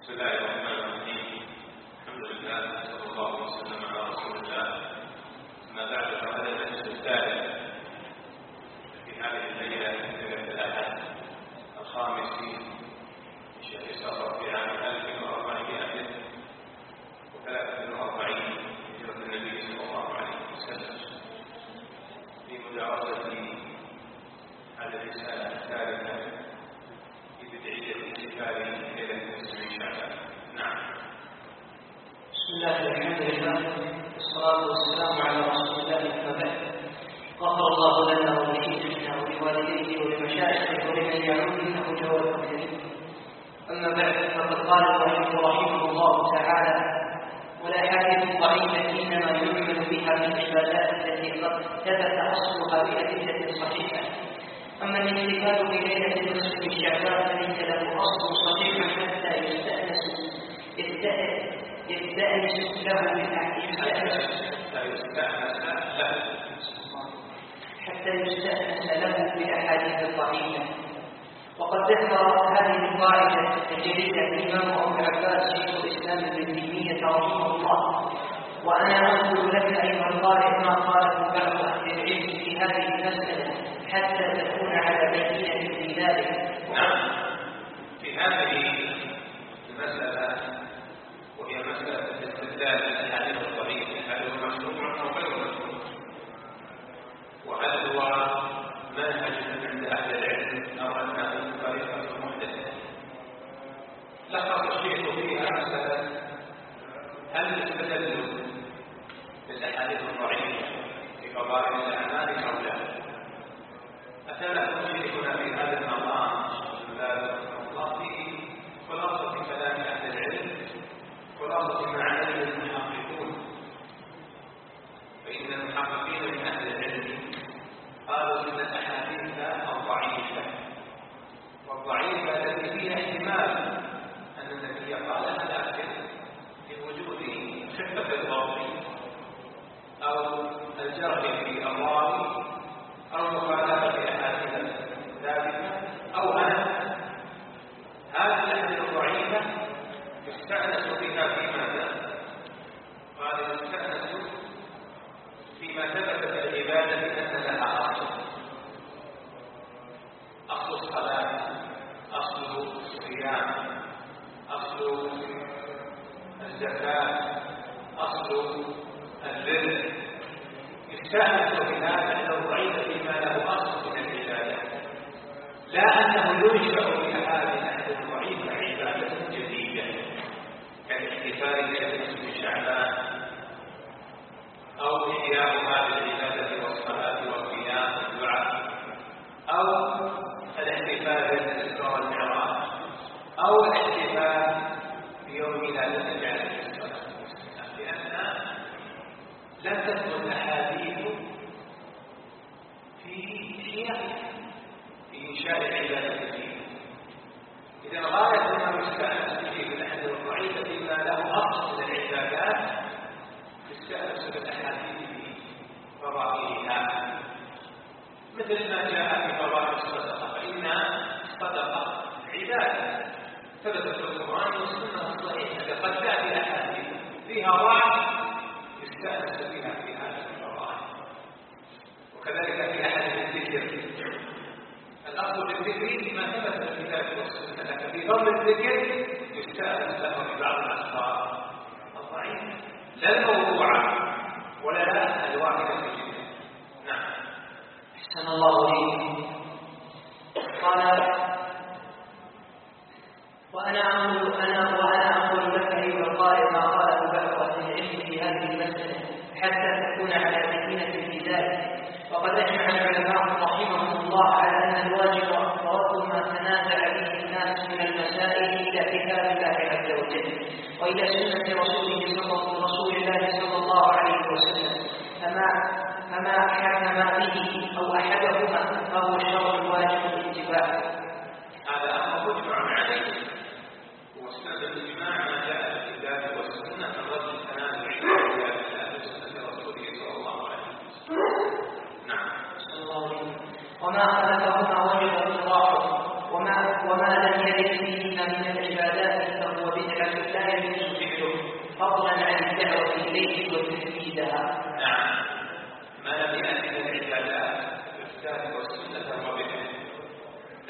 بسم الله الرحمن الرحيم. الحمد لله صلى الله وسلم على رسول الله. أما بعد فهذا المجلس الثالث في هذه الليلة ليلة الأحد الخامس من شهر صفر في عام 1443 هجرة النبي صلى الله عليه وسلم، في مدارسة هذه الرسالة الثالثة في بدعية احتفال ليلة نصف شعبان. نعم. بسم الله والحمد لله والصلاة والسلام على رسول الله. أما بعد، غفر الله لنا ولشيخنا ولوالديه ولمشايخه ولمن يعود انه جواد كريم. أما بعد، فقد قال المؤلف رحمه الله تعالى: والأحاديث الضعيفة إنما يؤمن بها في العبادات التي قد ثبت أصلها بأدلة صحيحة. أما الاحتفال بليلة نصف شعبان فليس له أصل صحيح حتى يستأنس له بالأحاديث الضعيفة. وقد ذكر هذه القاعدة الجليلة الإمام أبو العباس شيخ الإسلام ابن تيمية رحمه الله. وأنا أقول لك أيها القارئ ما قاله بعض أهل العلم في هذه المسألة حتى تكون على بينة في ذلك. نعم. في هذه المسألة، وهي مسألة الاستدلال بالأحاديث الضعيفة، هل هو مشروع أو غير مشروع؟ وهل هو منهج عند أهل العلم أو أنه طريقة محدثة؟ لخص الشيخ فيها مسألة: هل الاستدلال بالأحاديث الضعيفة في فضائل الأعمال أو لا؟ أتانا شيخنا في هذا المقام الله في خلاصة كلام أهل العلم، خلاصة ما عليه المحققون. فإن المحققين من أهل العلم قالوا إن الأحاديث الضعيفة والضعيفة التي فيها احتمال أن النبي قالها لكن لوجود خفة الضبط أو الجرح في الراوي أو مخالفة أحاديث ثابتة أو هذه الأحاديث الضعيفة يستأنس بها في ماذا؟ قال يستأنس فيما ثبت في العبادة أن لها أصل الصلاة، أصل الصيام، أصل الزكاة، أصل البر. يستأنس بها أنه ضعيف فيما له أصل من العبادة، لا أنه ينشأ بها هذه الأحاديث الضعيفة عبادة جديدة كالاحتفال بنصف شعبان أو إحياء هذه العبادة والصلاة والقيام والدعاء أو الاحتفال بالإسراء والمعراج أو الاحتفال بيوم ميلاد النبي عليه الصلاة والسلام، لأن لم تثبت الأحاديث في إنشاء العبادة فيه. إذا غاية ما يستأنس به بالأحاديث الضعيفة فيما له أصل من العبادات يستأنس بالأحاديث بفضائلها، مثل ما جاء في فضائل الصدقة، فإن الصدقة عبادة ثبتت في القرآن والسنة الصحيحة، قد تأتي أحاديث فيها ضعف يستأنس بها في هذه الفضائل. وكذلك في أحاديث الذكر، الأصل بالذكر ما ثبت في الكتاب والسنة، لكن في ضمن الذكر يستأنس له ببعض الأخبار الضعيفة، لا الموضوعة ولا الواحدة في الجنة. نعم. أحسن الله إليك. قال: وأنا أقول لك أيها القارئ ما قاله بعض أهل العلم في هذه المسألة حتى تكون على بينة في ذلك. وقد أجمع العلماء رحمهم الله على أن الواجب رد ما تنازع به الناس من المسائل إلى كتاب الله عز وجل وإلى سنة رسول الله صلى الله عليه وسلم، فما حكم به أو أحدهما فهو الشرع الواجب الاتباع. هذا أمر مجمع عليه، وسند الاجماع ما جاء في الكتاب والسنة من رد التنازع إلى كتاب الله وسنة رسوله صلى الله عليه وسلم. نعم. صلى الله عليه وسلم. وما خلفهما وجب اطلاقه، وما لم يرد فيهما من العبادات فهو بدعة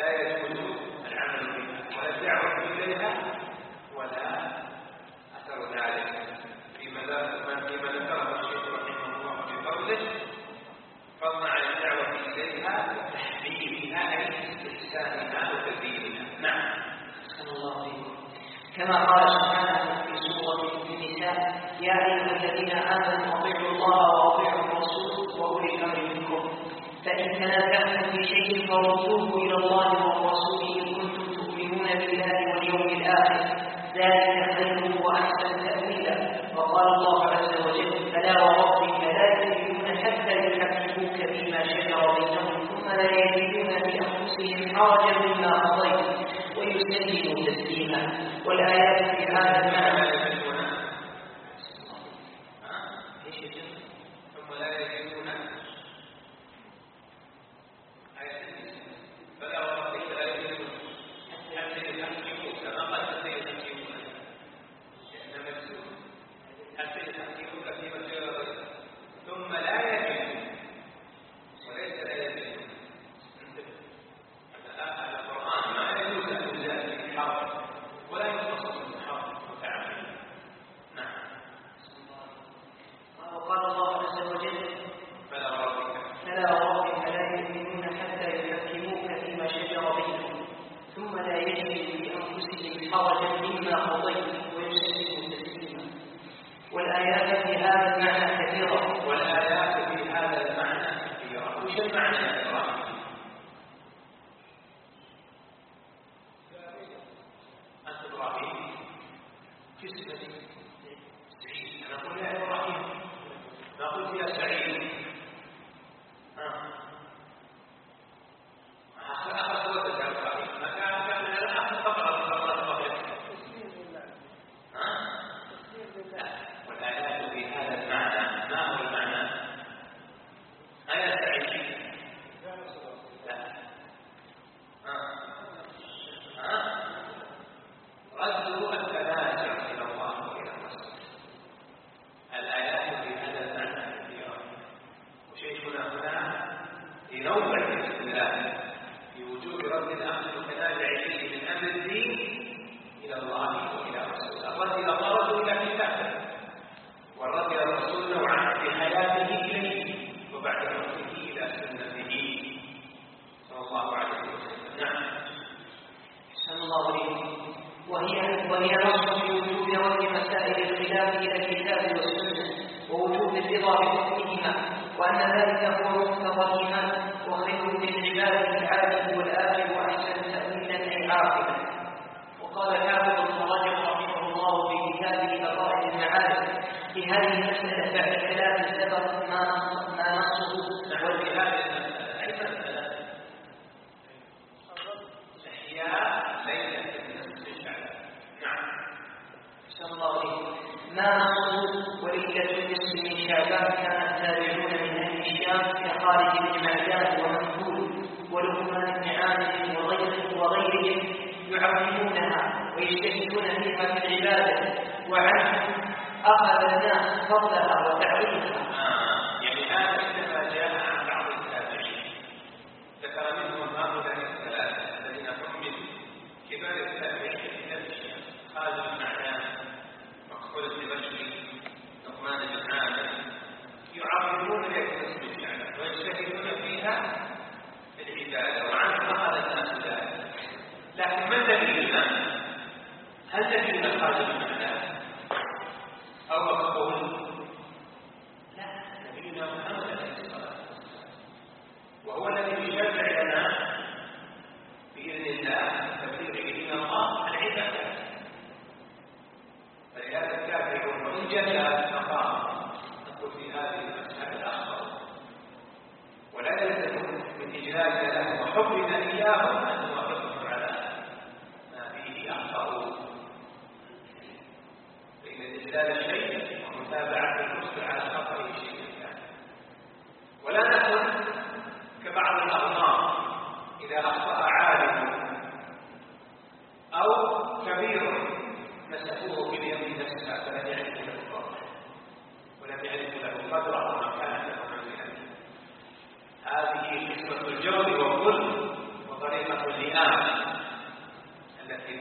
لا يجوز العمل بها ولا الدعوة إليها ولا أثر ذلك فيما ذكره الشيخ رحمه الله في قوله فضلا عن الدعوة إليها وتحبيبها أي استحسانها وتزيينها. نعم. أحسن الله فيكم. كما قال سبحانه في سورة النساء: يا أيها الذين آمنوا أطيعوا الله وأطيعوا الرسول وأولي الأمر منكم فإن تنازعتم في شيء فردوه إلى الله والرسول إن كنتم تؤمنون بالله واليوم الآخر ذلك خير وأحسن تأويلا. وقال الله عز وجل: فلا وربك لا يؤمنون حتى يحكموك فيما شجر بينهم ثم لا يجدون في أنفسهم حرجا مما قضيت ويسلموا تسليما. والآيات في هذا المعنى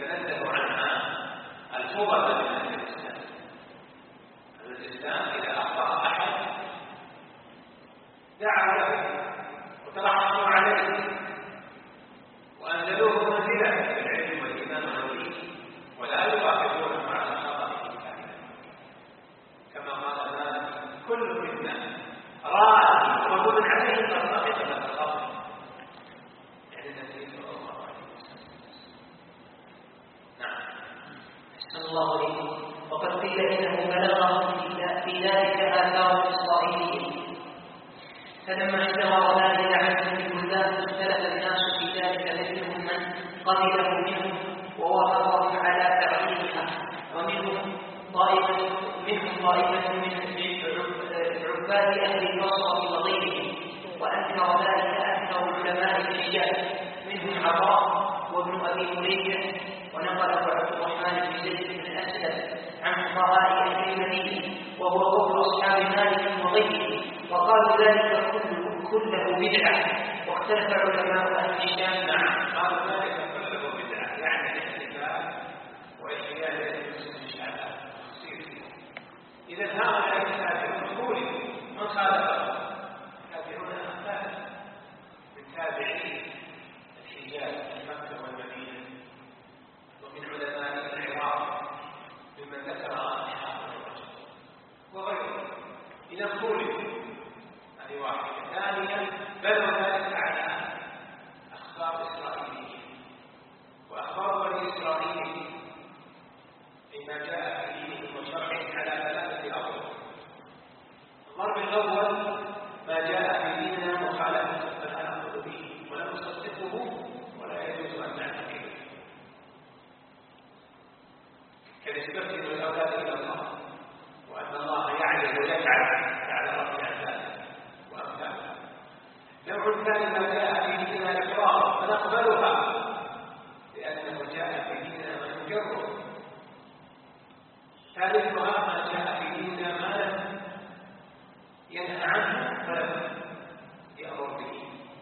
يتنزه عنها الفضل من أهل الإسلام. أهل الإسلام إذا أخطأ أحد دعوا له وترحموا عليه وأنزلوه منزلة في العلم والإيمان والدين، ولا يواخذونه على خطأه كما قال مالك: كل منا راء ومن عليه مرتقب من الخطأ، يعني النبي صلى الله عليه وسلم. نعم. أحسن الله إليكم. وقد قيل إنه بلغهم في ذلك آثار إسرائيلية، فلما اشتهر ذلك عنهم في البلدان اختلف الناس في ذلك، فمنهم من قبله منهم ووافقهم على تعليمها، ومنهم طائفة من عباد أهل البصرة وغيرهم، وأنكر ذلك أكثر علماء الرجال، منهم عطاء وابن أبي مليكة، ونقله عبد الرحمن بن زيد بن أسلم عن فقهاء أهل المدينة، وهو قول أصحاب مالك وغيره، وقالوا ذلك كله بدعة. واختلف علماء أهل الشام. نعم، قالوا ذلك كله بدعة، يعني الاحتفال والحياد المسلم الشعب. إذا هؤلاء الكافرون خولفوا، من خالفهم؟ الكافرون أمثال من تابعين الحجاز في مكة والمدينة، ومن علماء العراق ممن ذكر أصحاب الرجل وغيره. إذا خولفوا، هذه واحدة. ثانيا، بنوا ذلك على أخبار إسرائيلية، وأخبار بني إسرائيل فيما جاء في دينهم وشرعهم على ثلاثة أضرب. الضرب الأول: ما جاء في ديننا مخالفة فلا نأخذ به ولا نصدقه ولا يجوز أن نعتقده، كنسبته الأولاد إلى الله، وأن الله يعلم ويفعل على رب العباد وأمثاله. نوع ثاني: ما جاء في ديننا الإقرار فنقبلها لأنه جاء في ديننا ما نجره. ثالثها: ما جاء في ديننا ما لم ينهى عنه فلم يأمر به،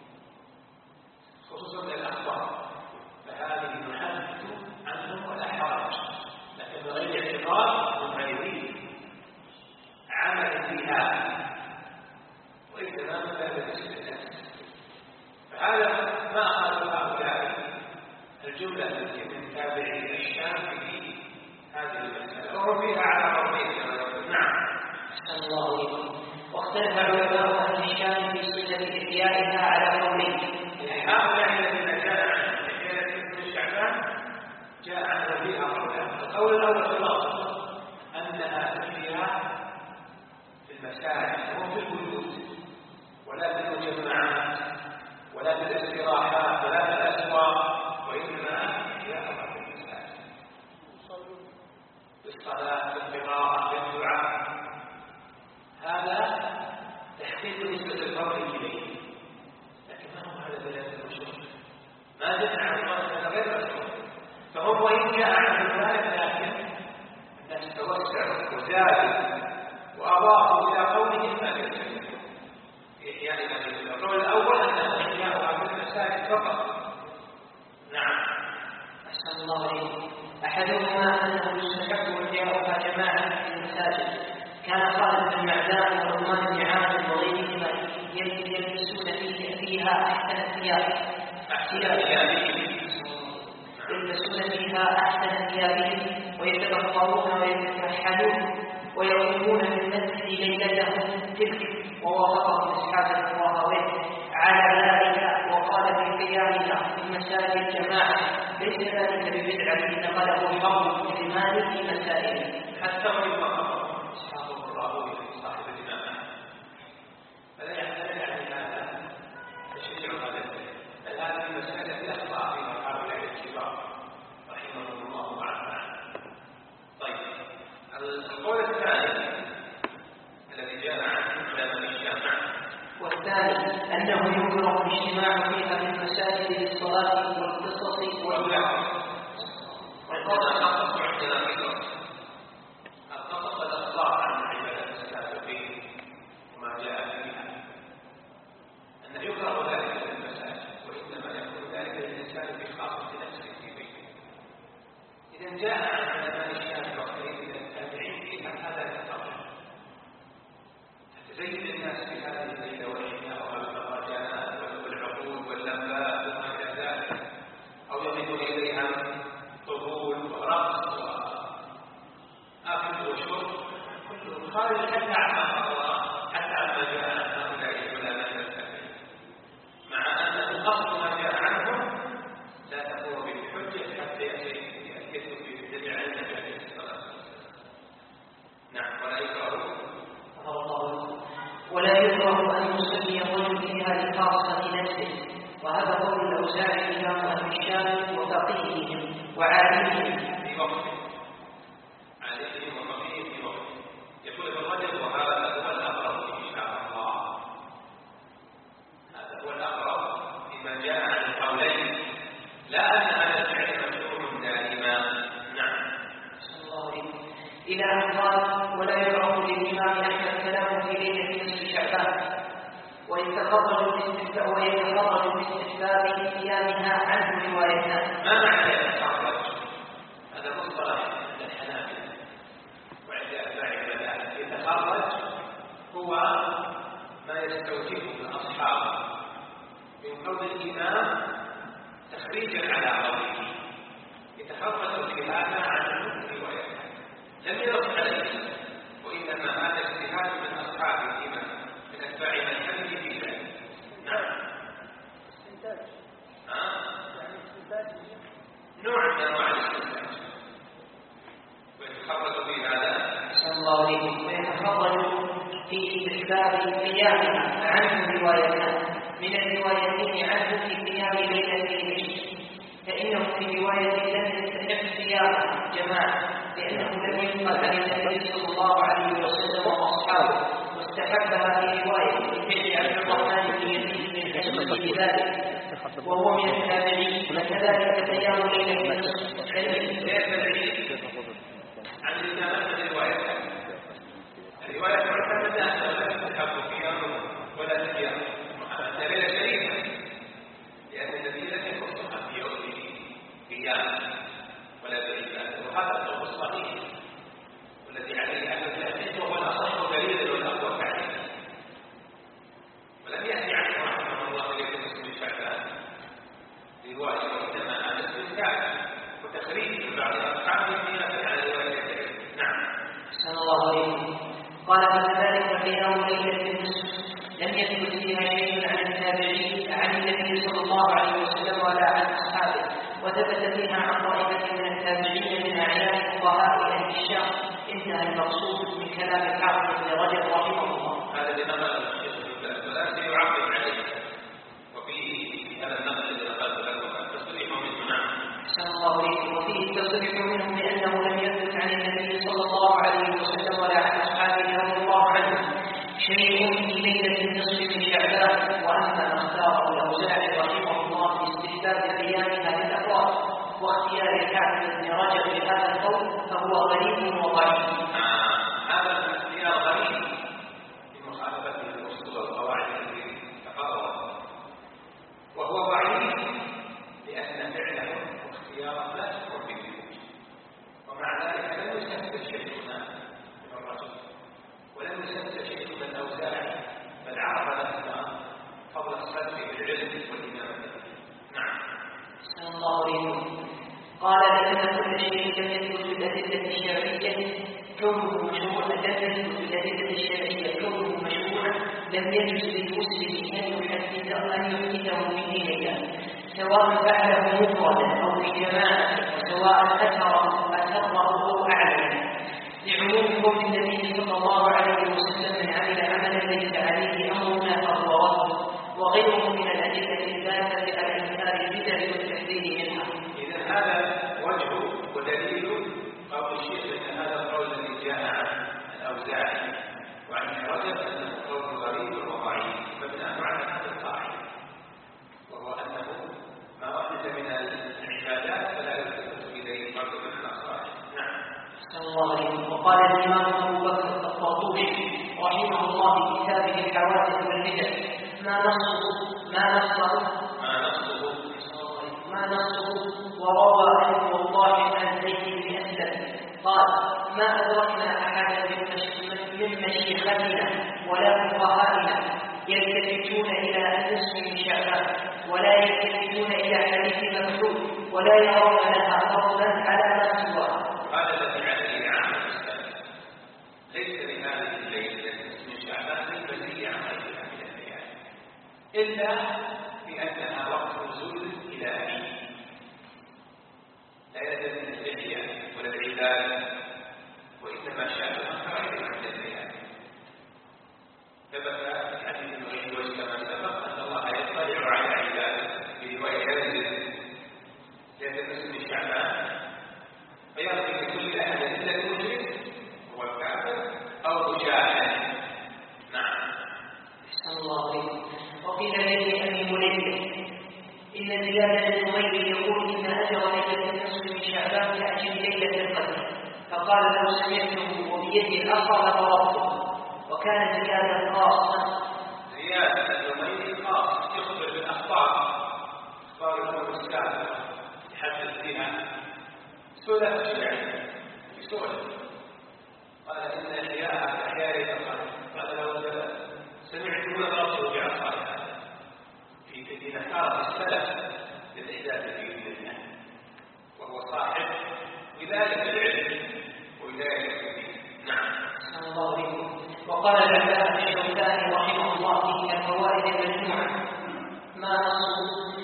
خصوصا الأخبار، فهذه نحدث عنه ولا حرج، لكن بغير اعتبار من غير عمل فيها وإتمام باب الاستئناس. فهذا ما أخذ هؤلاء الجملة التي من تابعي الشام في هذه المسألة، وهم فيها على قولين كما يقول. نعم. أحسن الله إليكم. واختلف علماء أهل الشام في صفة إحيائها على قولين. هؤلاء الذين جاء عن حكاية ابن شعبان جاء عنه فيها قولان. القول الأول في الأصل أنها تحيا في المساجد وفي البيوت، ولا في المجمعات ولا في الاستراحات ولا في الأسواق، وإنما أحياءها في المساجد، بالصلاة بالقراءة بالدعاء. هذا تحقيق نسبة الفضل إليه، لكن ما هو هذا بلاد المشروع، ما جاء عن الله غير مشروع. فهم وإن جاء عن ذلك، لكن الناس توسعوا وزادوا وأضافوا إلى قولهم ما يستمر في إحياء المسجد. القول الأول أنه إحياؤها في المساجد فقط. نعم. أحسن الله إليكم. أحدهما أنه يستحب إحياؤها جماعة في المساجد، كان خالد بن معدان ورمان بن عامر وغيرهما يلبسون فيها أحسن ثيابهم ويتبخرون ويتكحلون ويقومون بالمسجد ليلتهم تلك، ووافقهم إسحاق الراهوي على ذلك، وقال في قيامها في المساجد جماعة ليس ذلك ببدعة نقله حرب بن مالك في مسائله. حتى وإن وافقهم إسحاق الراهوي صاحب الإمام فلا يحتاج عن هذا تشريع هذا، بل هذه المسألة أخطأ فيها هؤلاء الكبار رحمهم الله وعافى. طيب، القول الثاني الذي جاء عنه علماء الشام، والثاني أنه يكره الاجتماع فيها في المساجد للصلاة والقصص والدعوة. والقصص عندنا القصص إذا جاء عن علماء الشام وغيرهم من التابعين في هذا التفرق تزين الناس في هذه الليلة والعشاء والمهرجانات والعقود واللمبات وما إلى ذلك، أو يضيف إليها طبول ورقص وأكل وشرب، كله خارج حتى عما الله حتى عما جاء عن هؤلاء العلماء التابعين، مع أن الأصل ما جاء عنهم لا تقوم به حجة حتى يثبت به عن النبي عليه الصلاة والسلام. نعم. ولا يكره أن يصلي الرجل فيها لخاصة نفسه، وهذا قول الأوزاعي إمام أهل الشام وفقيههم وعالمهم في وقته، عالمهم وفقيههم في وقته، يقول ابن رجب وهذا هو الأقرب إن شاء الله، هذا هو الأقرب فيما جاء عن القولين، لا أن هذا الفعل مشروع دائما. نعم. صلى الله عليه وسلم. إلى أن قال: ولا يعرف للإمام أحمد كلام في ليلة نصف شعبان، ويتخرج باستحباب قيامها عنه روايتان. ما معنى يتخرج؟ هذا مصطلح عند الحنابلة وعند أتباع المذاهب. يتخرج هو ما يستوجبه الأصحاب من قول الإمام تخريجا على قوله، يتخرج بهذا عنه روايتان، لم يرد عليه، وإنما هذا اجتهاد من أصحاب الإمام من أتباع مذهبه في ذلك. نعم. نوع من أنواع الاستنتاج، ويتخرج في هذا صلى الله عليه وسلم، ويتخرج في استحباب قيامها عنه روايتان، من الروايتين عنه في قيام ليلة العشاء، فإنه في رواية لم يستحب قيامها جماعة، لأنه لم ينقل عن النبي صلى الله عليه وسلم وأصحابه، واستحبها في رواية بفعل عبد الرحمن بن يزيد بن حسن بذلك، وهو من التابعين، وكذلك قيام ليلة النصف عن الإمام الرواية معتمدة أنه لا يستحب قيامه ولا صيامه، دليل شريفة، لأن النبي لم يخصها في يومه قيام ولا دليل، وهذا القول الصحيح والذي عليه أهل التحقيق وهو الأصح دليلا والأقوى تعليلا، ولم يأتي عنه رحمه الله ليلة نصف شعبان رواية، وإنما هذا استنتاج وتخريج من بعض أصحابه قياسا على رواية. نعم. صلى الله عليه وسلم. قال: فكذلك قيام ليلة النصف لم يثبت فيها شيء عن التابعين عن النبي صلى الله عليه وسلم ولا عن أصحابه، وثبت فيها عن طائفة من التابعين من أعيان فقهاء أهل الشام. انتهى المقصود من كلام الحافظ بن رجب رحمه الله. هذا لنقل الشيخ ابن باز ولا يعقب عليه، وفيه هذا النقل الذي نقلت لكم التصريح منه. نعم. صلى الله عليه وسلم. وفيه التصريح منهم بأنه لم يثبت عن النبي صلى الله عليه وسلم ولا عن أصحابه رضي الله عنهم شيء في ليلة النصف من شعبان، وأما ما اختاره الأوزاعي رحمه الله في استحباب قيامها للأقوال واختيار الحافظ بن رجب لهذا القول فهو غريب وضعيف. هذا الاختيار غريب في مخالفة الأصول والقواعد التي تقررت، وهو ضعيف لأن فعله واختياره لا تكون بالوجود، ومع ذلك لم يسبب شيخنا من الرجل ولم يسبب شيخنا الأوزاعي، بل عرف لنا فضل الصدق بالعلم والإمامة. نعم. صلى الله عليه وسلم. قال: لأن كل شيء لم يثبت بالأدلة الشرعية كونه مشروعا، لم يجوز للمسلم أن يحدثه به ليلا، سواء فعله مفردا أو في جماعة، وسواء أسره أو أعلن، لعموم قول النبي صلى الله عليه وسلم: من عمل عملا ليس عليه أمرنا فهو رد، وغيره من الأدلة الدالة على إنكار البدع والتحذير منها. إذا هذا وجه ودليل قول الشيخ أن هذا القول الذي جاء عن الأوزاعي وعن الرجل أنه قول غريب وضعيف، فبناء على هذا القاعدة، وهو أنه ما أحدث من العبادات فلا يلتفت إليه فرد من الأصالح. نعم. صلى الله عليه وسلم. وقال الإمام أبو بكر الطرطوشي رحمه الله في كتابه الحوادث والبدع: ما ما نصه. وروى عنه والله عن زيد بن أسلم قال ما أدركنا أحدا من مشيختنا ولا فقهائنا يلتفتون إلى نصف من شعبان ولا يلتفتون إلى حديث مكتوب ولا يرون لها فضلا على ما سواه. هذا الذي عليه عام الإسلام ليس لهذه الليلة من شعبان المزية عن غيرها من الليالي إلا بأنها وقت نزول إلهي لا يلزم من اللحية ولا العبادة وإنما شأنها كغيرها من الليالي. ثبت في حديث المغيب وكما سبق أن الله يطلع على عباده برواية ينزل ليلة من شعبان فيرضي بكل أحد إلا المشرك هو الكافر أو مشاهد. نعم. أحسن الله عليكم. وقيل لي أبي مليكة إن زياد بن أمية يقول إن أجر ليلة النصف من شعبان كأجر ليلة القدر فقال لو سمعته وبيده الآخر لضربته. وكان زيادا خاصا. زياد بن أمية خاص يخبر بالأخبار أخبار الأمور السابقة يحدث فيها سورة الشعر في سورة قال إن إحياءها كإحياء القلب قال لو سمعتم ضربته بعصاي في نكارة السلف للإحداث في دين الله وهو صاحب ولاية العلم وولاية الدين. نعم. أحسن الله عليكم. وقال العلامة الشوكاني رحمه الله في الفوائد المجموعة ما نصه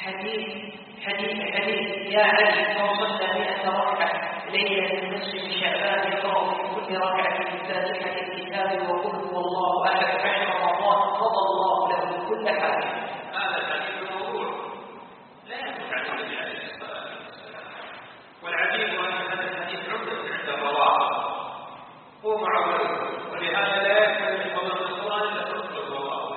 حديث يا علي لو صلى 100 ركعة ليلة النصف من شعبان يقرأ في كل ركعة بفاتحة الكتاب وقل هو الله أحد 10 مرات قضى الله له كل حاجة. هذا الحديث موضوع لا يثبت عن النبي عليه الصلاة والسلام. والعجيب أن هذا الحديث عمدة عند الرواه هو معول ولهذا لا يكفي من فضل القرآن إلا تطلب الله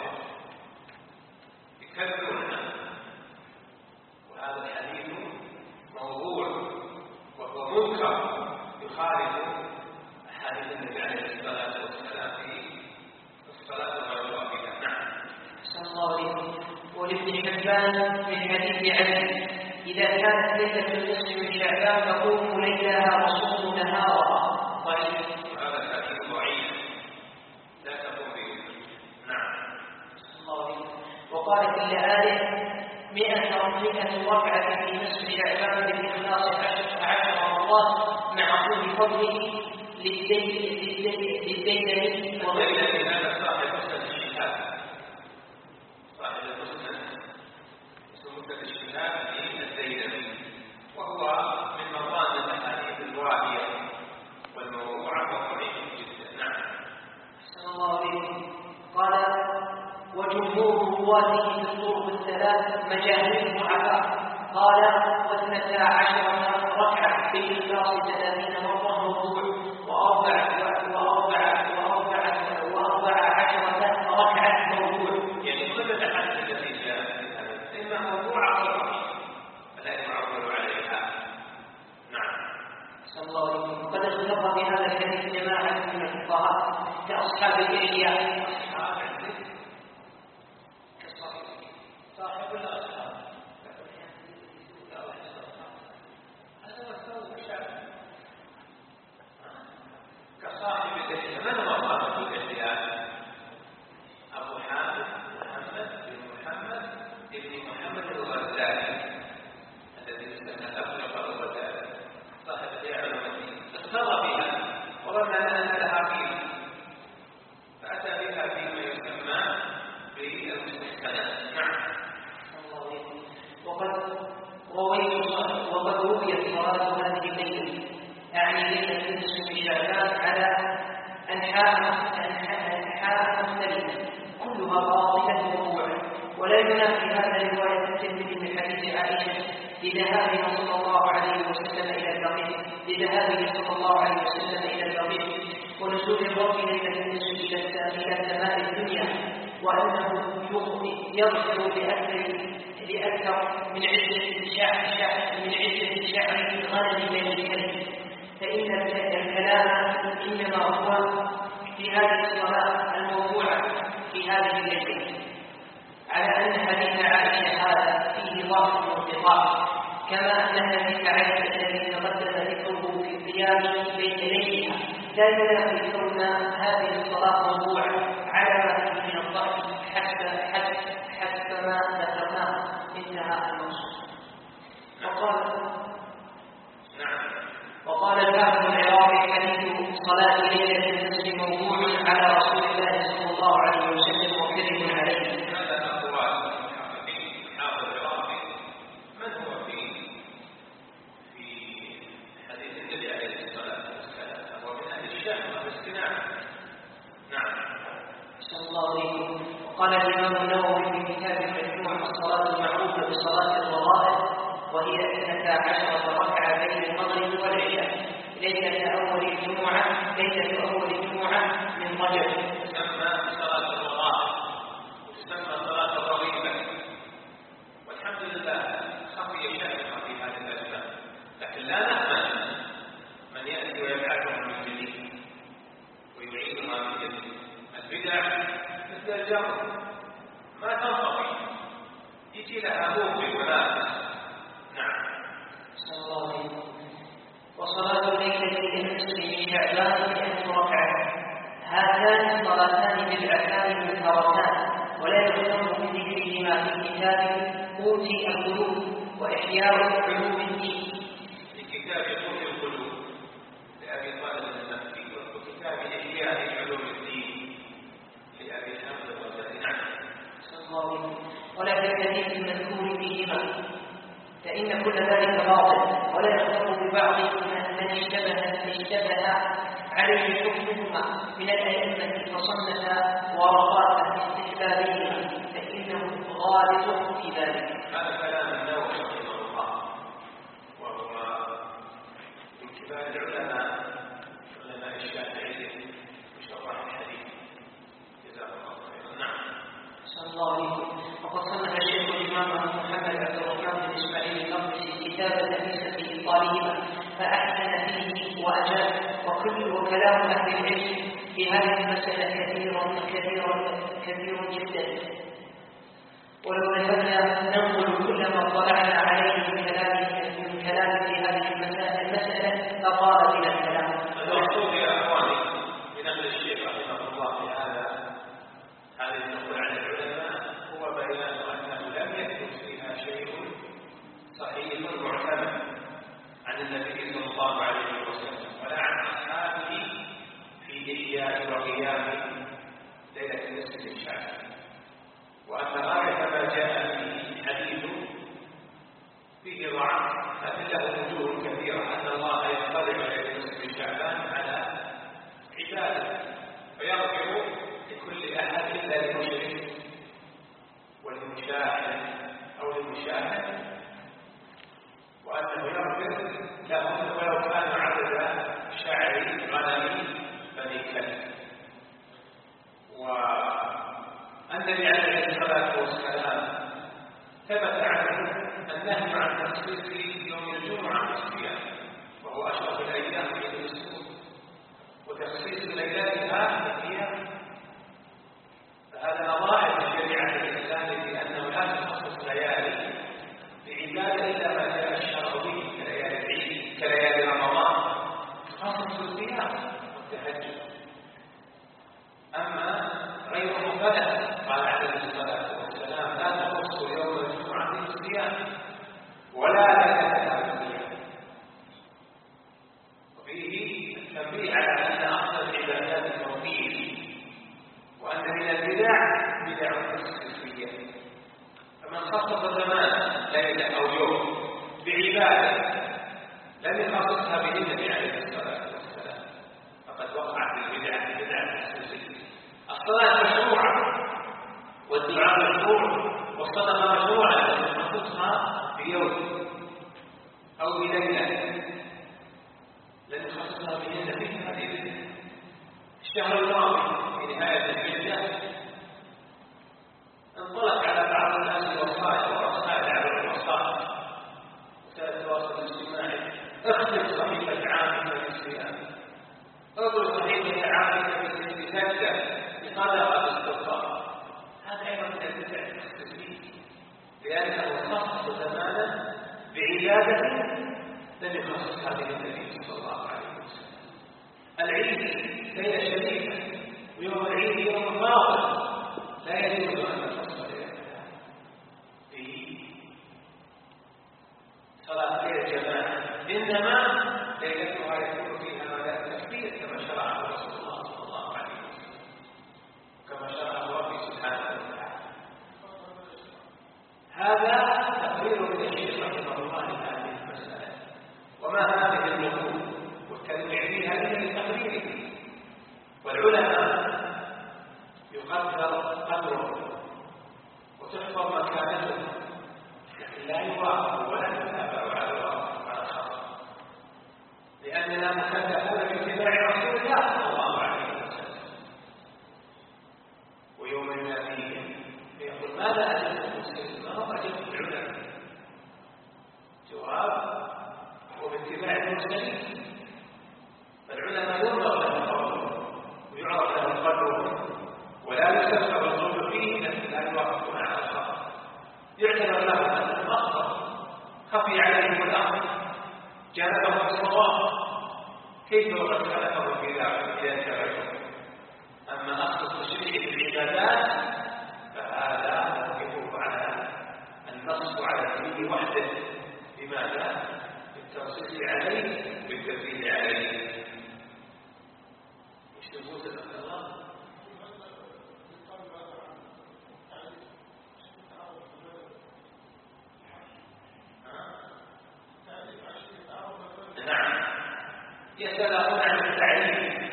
يكذبونها. وهذا الحديث موضوع وهو منكر يخالف أحاديث النبي عليه الصلاة والسلام في الصلاة والركوع فيها. نعم. أحسن الله عليكم. ولابن حبان من حديث علي إذا كانت ليلة النصف من شعبان فقوموا ليلها وصوموا نهارها. ضعيف. هذا الحديث ضعيف لا تقوم به. نعم. الله عليكم. وقال في الآية 100 ركعة في نصف شعبان بالإخلاص 10 مرات مع طول فضله للديلمي والديلمي هذا صاحب مسند الشهاب صاحب المسند اسمه مسند الشهاب في الديلمي وهو من مظان الأحاديث الواهية والموضوعة والضعيفة جدا. نعم. أحسن الله عليكم. قال وجمهور رواته في الطرق الثلاث مجاهيل ضعفاء. قال 12 ركعة بالإخلاص 30 مرة موضوع و14 ركعة موضوع. يعني كل الأحاديث التي جاءت في هذا إما موضوعة أو ضعيفة فلا يعول عليها. نعم. صلى الله عليه وسلم. قد اختلف في هذا الحديث جماعة من الفقهاء كأصحاب الإحياء صاحب الأصحاب هذا مستوى الشعب كصاحب الإحياء. من هو صاحب الإحياء؟ أبو حامد محمد بن محمد الغزالي الذي يسمى أبلغ الغزالي صاحب الإحياء العلومية اختار بها وظن أن لها قيمة فأتى بها فيما يسمى بالمستحسنات. نعم. وقد رويت صلاة هذه الليلة أعني ليلة النصف من شعبان على أنحاء مختلفة كلها باطلة وموضوعة ولا ينافي هذا رواية الترمذي من حديث عائشة لذهابه صلى الله عليه وسلم إلى البقيع ونزول الرب ليلة النصف إلى سماء الدنيا وأنه يرجع لأكثر من عدة شعر الغنم من الكلب. فإن الكلام إنما هو في هذه الصلاة الموضوعة في هذه الليلة على أن حديث عائشة هذا فيه ضعف وانقطاع، كما أن حديث عائشة الذي تقدم ذكره في القيام بين يديها لا ينافي كون هذه الصلاة موضوعة على ما فيه من الضعف حسب ما ذكرناه. انتهى المقصود. وقال الحافظ العراقي: حديث صلاة ليلة النصف موضوع على رسول الله صلى الله عليه وسلم وكذب عليه. هذا أقوال الحافظ العراقي من هو في حديث النبي عليه الصلاة والسلام ومن أهل الشام والاستناع. نعم. صلى الله عليه وسلم. وقال الإمام النووي في كتاب المجموع: الصلاة المعروفة بصلاة الرغائب وهي 12 ركعة بين المغرب والعشاء ليلة أول جمعة من رجب. تسمى صلاة الرغائب وتسمى صلاة الرغيبة، والحمد لله خفي شأنها في هذه الأسماء، لكن لا نأمن من يأتي ويبعثها من جديد ويعيدها من جديد. البدع مثل الجمر ما تنقضي، يجي لها موقف ونافس. نعم. صلى الله عليه وسلم. وصلاة الليلة للنصف من شعبان 100 ركعة. هاتان الصلاتان بدعتان منكرتان، ولا يلزم بذكرهما في كتاب قوت القلوب وإحياء علوم الدين. في كتاب قوت القلوب لأبي طالب المكي، وكتاب إحياء علوم الدين لأبي حامد الغزالي. نعم. صلى الله عليه وسلم. ولا في الحديث المذكور فيهما، فإن كل ذلك باطل، ولا يخطر ببعض من اشتبه عليه حكمهما من الأئمة فصنف ورقات استحبابهما، فإنه غالط في ذلك. هذا كلام النووي رحمه الله، وهو من كبار علماء الشافعية وشراح الحديث، جزاه الله خيرا. نعم. صلى الله عليه وسلم. وقد صنف الشيخ الإمام محمد عبد الرحمن بن إسماعيل المقدسي كتابا نفيسا في إبطالهما فأحسن فيه وأجاب، وكلام أهل العلم في هذه المسألة كثير جدا، ولو ذهبنا ننقل كل ما اطلعنا عليه من كلام في هذه المسألة لطال بنا الكلام. المقصود يا أخواني من أهل الشيخ رحمه الله في هذه النقل عن العلماء هو بيان أنه لم يثبت فيها شيء صحيح معتمد عن النبي صلى الله عليه وسلم ولا عن أصحابه في إحياء وقيام ليلة النصف من شعبان، وأن غاية ما جاء فيه حديث فيه ضعف لكن له وجوه كثيرة، أن الله يطلع ليلة النصف من شعبان على عباده فيغفر لكل أحد إلا للمشرك والمشاهد أو للمشاهد، وأنه يغفر لهم ولو كانوا عدد شعر غنم بني كلب. والنبي عليه الصلاة والسلام ثبت عنه النهي عن تخصيص يوم الجمعة بالصيام، وهو أشرف الأيام في الأسبوع، وتخصيص ليلتها بالصيام، فهذا نظائر الشريعة الإسلامية بأنه لا تخصص ليالي بعبادة إلا ما جاء الشرع به كليالي العيد كليالي رمضان، تخصص الصيام والتهجد. أما غيره فلا، قال عليه الصلاة والسلام: لا تخص يوم الجمعة بالصيام ولا ليلتها بالصيام. وفيه التنبيه على أن أفضل العبادات التوحيد، وأن من البدع بدع الصوفية، فمن خصص زمان ليلة أو يوم بعبادة لم يخصصها به النبي عليه الصلاة والسلام فقد وقع في بدعة الصوفية. الصلاة مشروعة والدعاء مشروع والصدقة مشروعة، لكن نخصصها بيوم أو بليلة لم يخصصها به النبي في هذه الشهر الماضي في نهاية الحجة انطلق على بعض الناس الوصايا ورسائل على الوصايا وسائل التواصل الاجتماعي: اختم صحيفة عامك بالصيام، اضرب صحيفة عامك بالسجدة بصدقة الاستغفار. هذا أيضا من البدع لأنه خصص زمانا بعبادة لم يخصص هذه النبي صلى الله عليه وسلم. العيد ليلة شريفة، ويوم العيد يوم فاضل، لا يجوز أن نخصص في صلاة ليلة الجماعة، إنما ليلتها يكون فيها مدى التكبير كما شرعه رسول الله صلى الله عليه وسلم، كما شرعه ربي سبحانه وتعالى. هذا تقرير من الشيخ رحمه الله لهذه المسألة، وما هذه النقول والتنويع فيها إلا لتقريره. والعلماء يقدر قدره وتحفظ مكانته، لكن لا يراقب ولا يتابع على الواقع على الخطأ، لأننا مكلفون باتباع رسول الله صلى الله عليه وسلم. ويوم يناديهم فيقول ماذا أجبت المسلمين؟ ما هو أجبت العلماء؟ جواب هو باتباع المرسلين. فالعلماء ينظر لهم قولهم ويعرف لهم قدرهم، ولا يستشعر الظلم فيه، لكن لا يوافقون على الخطأ. يعتبر لهم أنهم أخطأوا، خفي عليهم الأمر، جانبهم الصواب، كيف وقد خلقهم في ذلك الرجل. أما أصل التشريع في العبادات فهذا يقف على النص على الدين وحده. لماذا؟ بالتنصيص عليه بالتدليل عليه. وش تقول سبحان الله؟ نعم، يسألون عن التعليم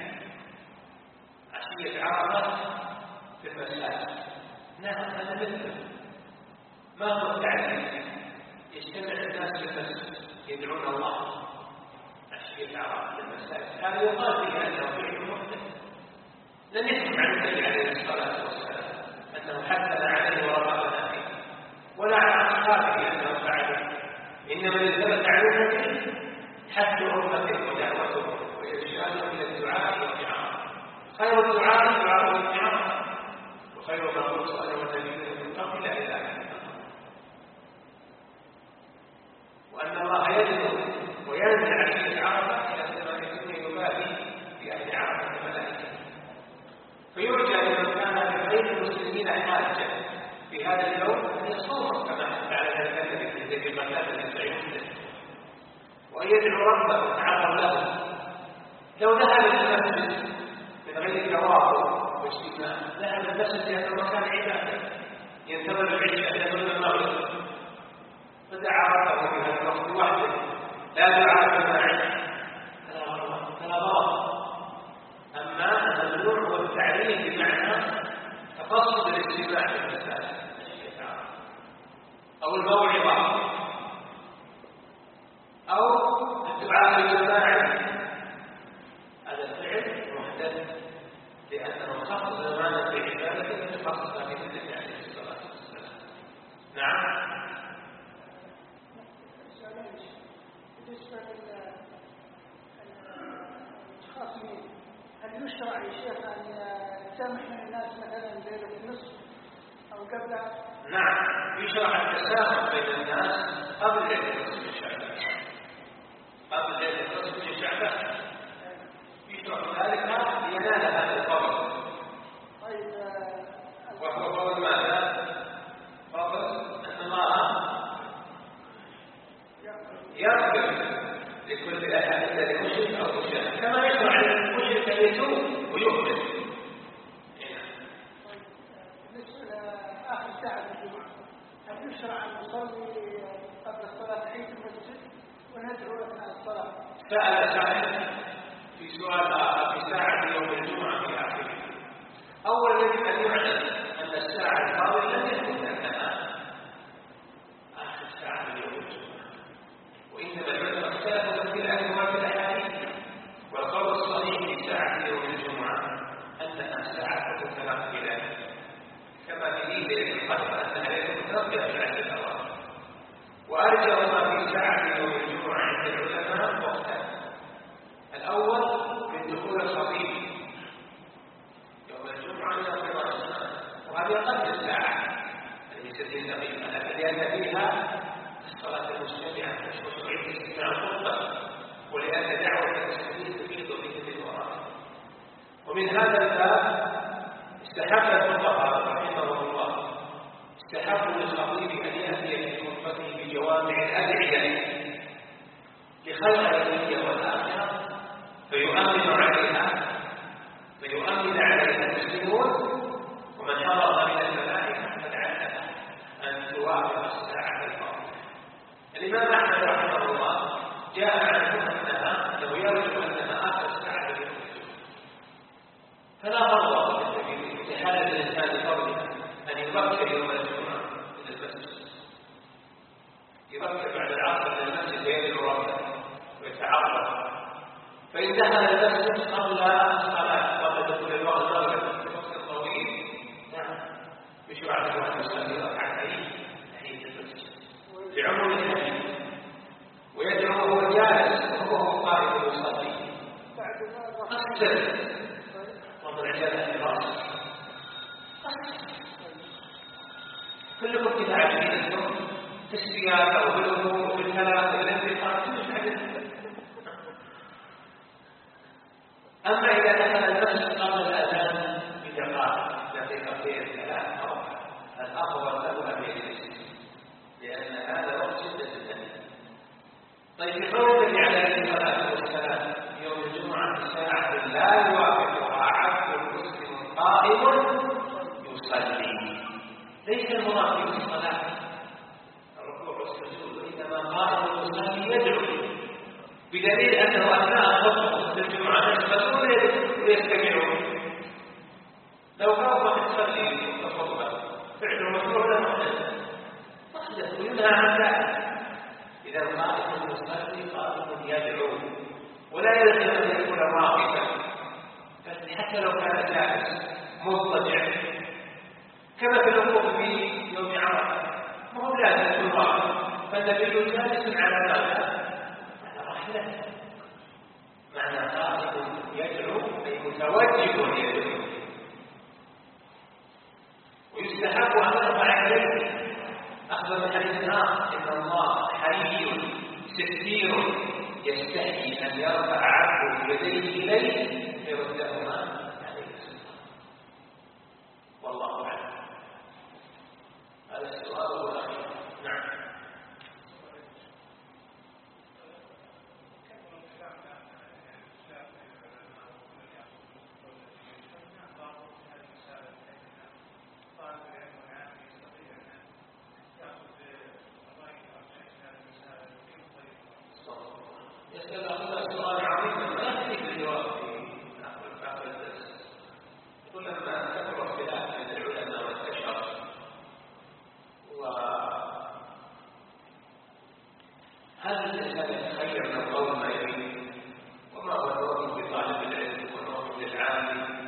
عشية عرفة في المساجد. نعم، هذا مثله. ما هو التعليم؟ يجتمع الناس في المسجد يدعون الله عشية عرفة في المساجد، هذا يقال فيه أنه فعل محدث. لم يثبت عن النبي عليه الصلاة والسلام أنه حثنا عليه ورغبنا فيه، ولا عن أصحابه أنه فعله، إنما الذي ثبت عن النبي حث أمته ودعوته وإرشادهم إلى الدعاء والدعاء. خير الدعاء دعاء والدعاء، وخير ما أرسل والنبيين من قبل لا إله إلا الله. وأن الله يدعو وينزل عشية عرفة إلى سماء الدنيا يبالي بأهل عرفة الملائكة، فيرجى لمن كان بخير المسلمين حاجة في هذا اليوم أن يصوم كما حث على ذلك النبي في قتادة بن سعيد، وأن يدعو ربه تعالى له. لو ذهب إلى المسجد من غير توافق واجتماع، ذهب المسجد لأنه مكان عبادة ينتظر العشاء ينتظر المغرب، فدعا ربه في هذا الوقت وحده، لا دعاء جماعي، فلا غلط. أما الممنوع هو التعليم بمعنى تقصد الاجتماع في المساجد أو الموعظة أو الدعاء الجماعي. هذا الفعل محدث لأنه خصص زمانا في عبادته لم يخصص في النبي عليه الصلاة والسلام. نعم. بالنسبة للخاصين، هل يشرع يا شيخ أن يسامح الناس مثلا ليلة النصف أو قبلها؟ نعم، يشرع التسامح بين الناس قبل ليلة النصف من شعبان. قبل ليلة النصف من شعبان يشرع ذلك لينال هذا الفضل. طيب، وهو فضل ماذا؟ فضل أن الله يغفر لكل أحد الذي مشرك أو مشرك، كما يشرع للمشرك أن يتوب ويؤمن. بالنسبة لآخر ساعة من الجمعة، هل يشرع أن نصلي قبل الصلاة تحية المسجد وندعو أثناء الصلاة؟ سأل سائل في سؤال آخر في ساعة يوم الجمعة في آخره. أولا يجب أن يعلم أن الساعة الفاضلة لم يكن الآن آخر ساعة من يوم الجمعة، وإنما العلماء اختلفوا في الأنواع في الأحاديث، والقول الصحيح في ساعة يوم الجمعة أنها ساعة تتنقل إلى كما في ليلة القدر أنها ليلة تتنقل إلى الأواخر. وأرجع ما في ساعة يوم الجمعة عند العلماء وقتان. الأول من دخول الخطيب يوم الجمعة إلى قراءة الصلاة، وهذه أقل الساعة، هذه 60 دقيقة، لكن لأن ومن هذا الباب استحب الفقهاء رحمهم الله استحبوا للخطيب أن يأتي في خطبته بجوامع الأدعية لخير الدنيا والآخرة فيؤمن عليها المسلمون، ومن حضر من الملائكة فلعلها أن توافق الساعة الفاضلة. الإمام أحمد رحمه الله جاء عنه أنه يرجو أنها آخر الساعة التي تخرج، فلا فرض في حالة الإنسان بفضلها أن يبكر يوم الجمعة إلى المسجد، يبكر بعد العصر إلى المسجد ويدعو ربه ويتعرض، فإن دخل المسجد قبل الصلاة قبل دخول الوقت الوقت الطويل يشرع له أن يصلي ركعتين تحية المسجد لعموم الحديث، ويدعو وهو جالس وهو قائم يصلي أحسن وضع جلسة الراس. كلكم كذا عاجبين أنتم في السياسة أو في الأمور وفي الكلام والانتقاد كل حاجة. أما إذا دخل المسجد قبل الأذان بدقائق دقيقتين ثلاث أربع الأفضل له أن يجلس، لأن هذا وقت جدا جدا. طيب في قوله عليه الصلاة والسلام يوم الجمعة ساعة لا يوافقها عبد مسلم قائم يصلي، ليس المراد في الصلاة الركوع والسجود، وإنما قائم يصلي يدعو، بدليل أنه أثناء خطبة الجمعة يسمعون ويستمعون. لو كان واحد يصلي الخطبة فعله مشروع لا محدث وينهى عن ذلك. إذا قائم يصلي قائم يدعو، ولا يلزم أن يكون راقبا، بل حتى لو كان جالس مضطجع كما في الوقوف في يوم عرفة ما هو لازم يكون راقب، فالنبي جالس على ماذا؟ معنى قائم يدعو أي متوجه يدعو. ويستحب أن يرفع يديه أخذ من حديث آخر إن الله حي ستير يستحي أن يرفع عبده يديه إليه فيردهما عليه السلام. والله أعلم. هذا السؤال الأخير. نعم. يسأل أخونا سؤال عظيم لا يمكن الجواب في آخر الدرس. يقول لما كثر اختلاف بين العلماء وانتشر هل الإنسان يتخير من قول ما يريد؟ وما هو الواجب لطالب العلم والواجب للعامل؟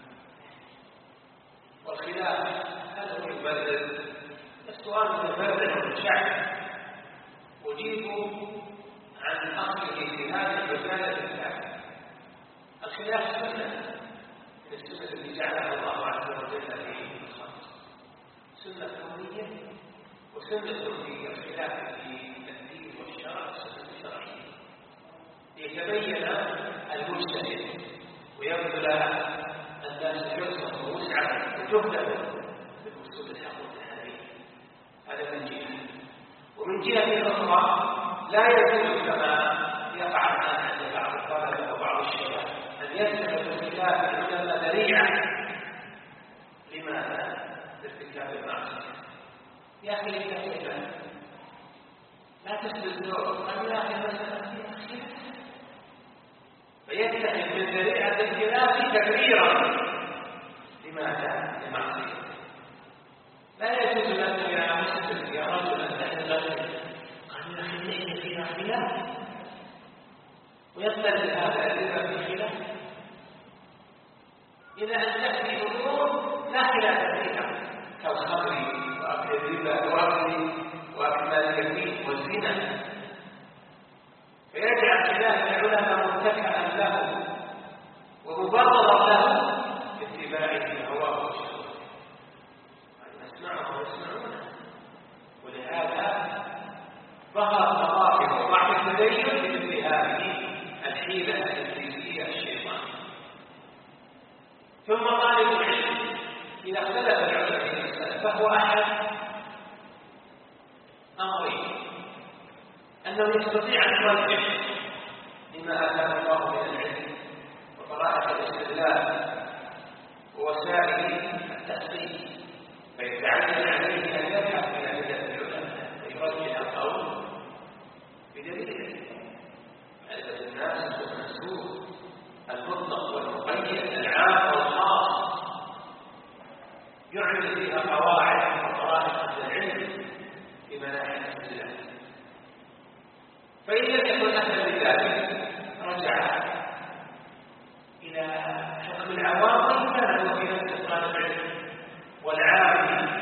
والخلاف هل هو يبرر؟ السؤال متفرع من شعب أجيبه عن أصله في هذه الرسالة الثانية. الخلاف سنة من السنة التي جعلها الله عز وجل في الخلق، سنة كونية وسنة في الخلاف في الدين والشرع، سنة شرعية ليتبين المجتهد ويبذل الناس حرصا ووسعا وجهدا بالوصول الحق والحديث. هذا من جهة، ومن جهة أخرى لا يجوز كما يقع الآن عند بعض الطلبة وبعض الشباب أن يتخذ ارتكاب العلماء ذريعة. لماذا؟ لارتكاب المعصية. يا أخي لتكتب لا تسلب الزور، قال يا أخي مسألة فيها خلاف، فيتخذ من ذريعة الخلاف تكبيرا. لماذا؟ لمعصية. لا يجوز لك يا مسلم يا رجل أن تحدث فيها خلاف ويختلف هذا الربا في خلاف، إذا أن تأتي أمور لا خلاف فيها كالخمر وأكل الربا وأكل مال اليتيم والزنا، فيجعل خلاف العلماء متكئا له ومبررا له باتباعه هواه وشهوته. نسمعه ويسمعونه، ولهذا ظهر مظاهر وضعف التدين بمثل هذه الحيلة الإبليسية الشيطانية. ثم طالب العلم إذا اختلف العلماء في المسألة فهو أحد أمرين: أنه يستطيع أن يرجع لما آتاه الله من العلم وطرائق الاستدلال ووسائل التأصيل، فيتعين عليه أن يبحث في أدلة العلماء ويرجع القول بدليل. معرفة الناس والمنسوب، المطلق والمقيد، العام والخاص، يعمل فيها قواعد وطرائق العلم في مناحي الاستدلال. فإن لم يكن أهلا لذلك رجع إلى حكم العوام كان هو في نفس طالب العلم، والعالم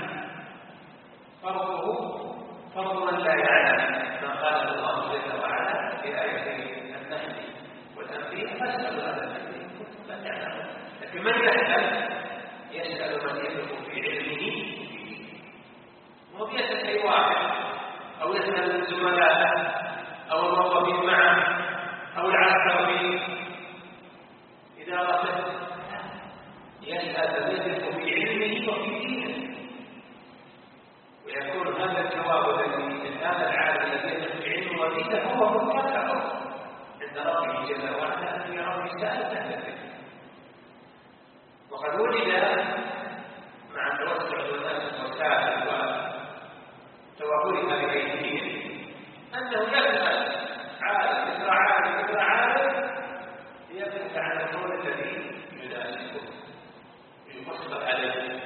فرض من لا يعلم ما قال الله جل وعلا في آية النحل والتنبيه: فاسألوا هذا الذي كنتم لا تعلمون. لكن من يسأل من يثق في علمه، وهو يسأل أي واحد، أو يسأل الزملاء أو الموظفين معه أو العسكريين إدارته، يسأل من يثق في علمه وفي دينه، ويكون هذا الجواب الذي من هذا العالم الذي يثق في علمه ودينه هو مرتفع عند ربه جل وعلا أن يرى رسالة أهل الذكر. وقد وجد مع توسع الناس الوسائل وتوافرها بأيديهم أنه يسأل عالم مثل عالم ليبحث عن القول الذي يناسبه ويقصد عليه،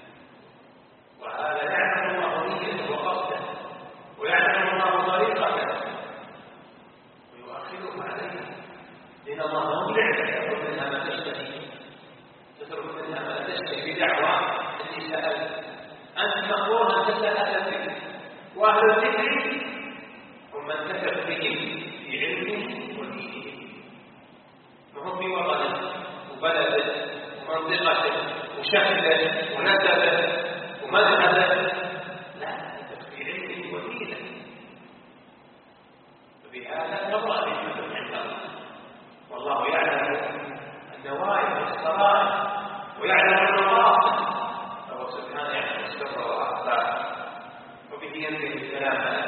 وهذا يعلم الله نيته وقصده ويعلم الله طريقته ويؤخره عليه، لأن الله مبلع يترك منها ما تشتهي، تترك منها ما تشتهي بدعوى التي سألت. أنت مأمور أن تسأل أهل الذكر، وأهل الذكر هم من تثق بهم في علمه ودينه، وهم في وطنه وبلده ومنطقته وشكله ونسبه ومذهبه، لا، تثق في علمه ودينه. فبهذا تبرأ ذمتك عند الله، والله يعلم النوايا والسرائر ويعلم المقاصد، فهو سبحانه يعلم السر والأخفى. وبه ينتهي الكلام